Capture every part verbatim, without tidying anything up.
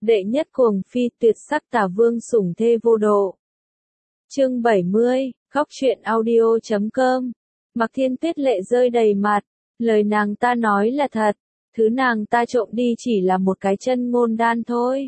Đệ nhất cuồng phi tuyệt sắc tả vương sủng thê vô độ. Chương bảy mươi, khóc truyện audio chấm com. Mạc Thiên Tuyết lệ rơi đầy mặt, lời nàng ta nói là thật, thứ nàng ta trộm đi chỉ là một cái chân ngôn đan thôi.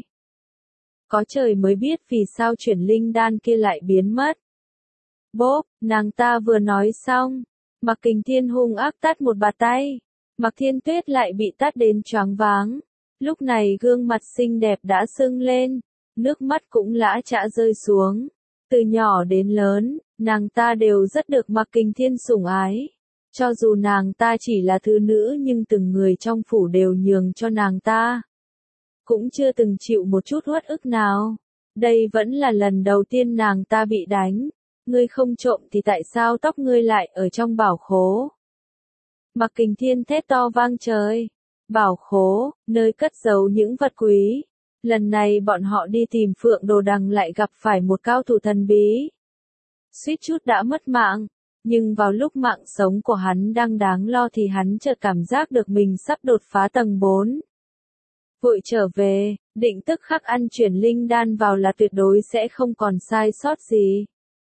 Có trời mới biết vì sao chuyển linh đan kia lại biến mất. Bốp, nàng ta vừa nói xong, Mạc Kình Thiên hung ác tát một bạt tay, Mạc Thiên Tuyết lại bị tát đến choáng váng. Lúc này gương mặt xinh đẹp đã sưng lên, nước mắt cũng lã chã rơi xuống. Từ nhỏ đến lớn, nàng ta đều rất được Mạc Kình Thiên sủng ái. Cho dù nàng ta chỉ là thứ nữ nhưng từng người trong phủ đều nhường cho nàng ta. Cũng chưa từng chịu một chút uất ức nào. Đây vẫn là lần đầu tiên nàng ta bị đánh. Ngươi không trộm thì tại sao tóc ngươi lại ở trong bảo khố? Mạc Kình Thiên thét to vang trời. Bảo khố, nơi cất giấu những vật quý. Lần này bọn họ đi tìm Phượng Đồ Đằng lại gặp phải một cao thủ thần bí. Suýt chút đã mất mạng, nhưng vào lúc mạng sống của hắn đang đáng lo thì hắn chợt cảm giác được mình sắp đột phá tầng bốn. Vội trở về, định tức khắc ăn chuyển linh đan vào là tuyệt đối sẽ không còn sai sót gì.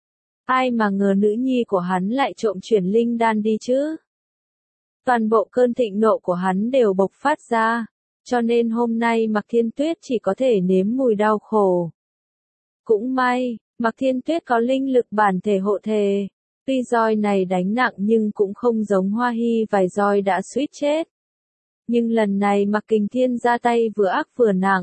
Ai mà ngờ nữ nhi của hắn lại trộm chuyển linh đan đi chứ? Toàn bộ cơn thịnh nộ của hắn đều bộc phát ra, cho nên hôm nay Mạc Thiên Tuyết chỉ có thể nếm mùi đau khổ. Cũng may, Mạc Thiên Tuyết có linh lực bản thể hộ thể, tuy roi này đánh nặng nhưng cũng không giống Hoa Hy vài roi đã suýt chết. Nhưng lần này Mạc Kình Thiên ra tay vừa ác vừa nặng.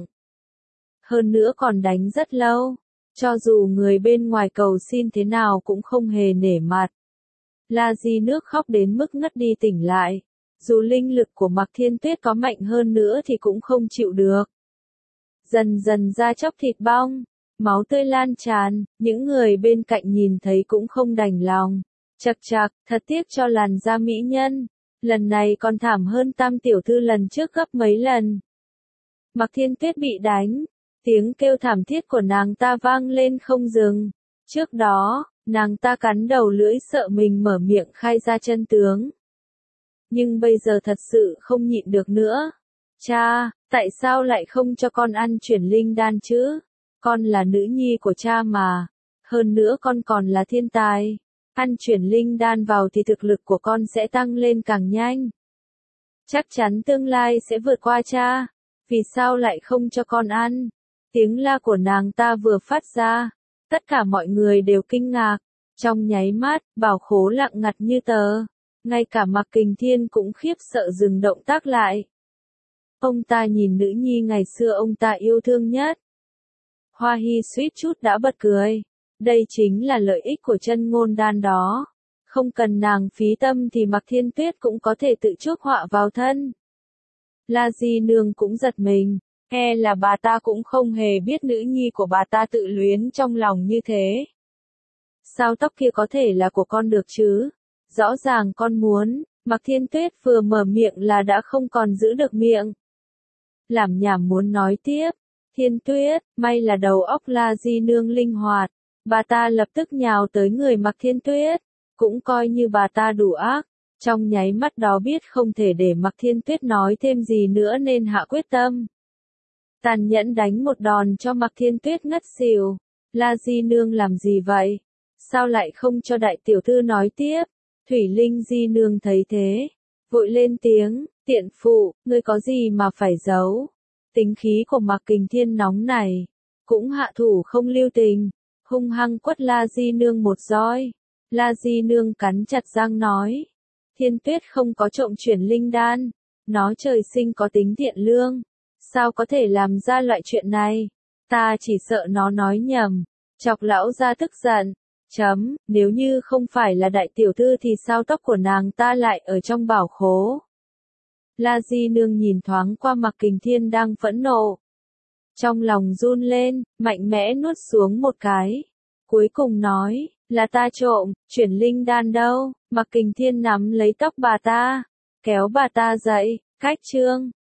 Hơn nữa còn đánh rất lâu, cho dù người bên ngoài cầu xin thế nào cũng không hề nể mặt. La Di nước khóc đến mức ngất đi tỉnh lại. Dù linh lực của Mạc Thiên Tuyết có mạnh hơn nữa thì cũng không chịu được. Dần dần da chóc thịt bong, máu tươi lan tràn, những người bên cạnh nhìn thấy cũng không đành lòng. Chậc chậc, thật tiếc cho làn da mỹ nhân. Lần này còn thảm hơn Tam tiểu thư lần trước gấp mấy lần. Mạc Thiên Tuyết bị đánh, tiếng kêu thảm thiết của nàng ta vang lên không dừng. Trước đó, nàng ta cắn đầu lưỡi sợ mình mở miệng khai ra chân tướng. Nhưng bây giờ thật sự không nhịn được nữa. Cha, tại sao lại không cho con ăn chuyển linh đan chứ? Con là nữ nhi của cha mà. Hơn nữa con còn là thiên tài. Ăn chuyển linh đan vào thì thực lực của con sẽ tăng lên càng nhanh. Chắc chắn tương lai sẽ vượt qua cha. Vì sao lại không cho con ăn? Tiếng la của nàng ta vừa phát ra. Tất cả mọi người đều kinh ngạc. Trong nháy mắt, bảo khố lặng ngắt như tờ. Ngay cả Mạc Kình Thiên cũng khiếp sợ dừng động tác lại. Ông ta nhìn nữ nhi ngày xưa ông ta yêu thương nhất. Hoa Hy suýt chút đã bật cười. Đây chính là lợi ích của chân ngôn đan đó. Không cần nàng phí tâm thì Mạc Thiên Tuyết cũng có thể tự chuốc họa vào thân. La Di nương cũng giật mình. E là bà ta cũng không hề biết nữ nhi của bà ta tự luyến trong lòng như thế. Sao tóc kia có thể là của con được chứ? Rõ ràng con muốn. Mạc Thiên Tuyết vừa mở miệng là đã không còn giữ được miệng. Làm nhảm muốn nói tiếp. Thiên Tuyết, may là đầu óc La Di nương linh hoạt. Bà ta lập tức nhào tới người Mạc Thiên Tuyết. Cũng coi như bà ta đủ ác. Trong nháy mắt đó biết không thể để Mạc Thiên Tuyết nói thêm gì nữa nên hạ quyết tâm. Tàn nhẫn đánh một đòn cho Mạc Thiên Tuyết ngất xỉu. La Di nương làm gì vậy? Sao lại không cho đại tiểu thư nói tiếp? Thủy Linh Di nương thấy thế, vội lên tiếng, tiện phụ, ngươi có gì mà phải giấu? Tính khí của Mạc Kình Thiên nóng này, cũng hạ thủ không lưu tình, hung hăng quất La Di nương một roi. La Di nương cắn chặt răng nói, Thiên Tuyết không có trộm chuyển linh đan, nó trời sinh có tính thiện lương, sao có thể làm ra loại chuyện này? Ta chỉ sợ nó nói nhầm, chọc lão gia tức giận. Chấm, nếu như không phải là đại tiểu thư thì sao tóc của nàng ta lại ở trong bảo khố? La Di nương nhìn thoáng qua Mạc Kình Thiên đang phẫn nộ. Trong lòng run lên, mạnh mẽ nuốt xuống một cái. Cuối cùng nói, là ta trộm, chuyển linh đan đâu? Mạc Kình Thiên nắm lấy tóc bà ta, kéo bà ta dậy, cách chương,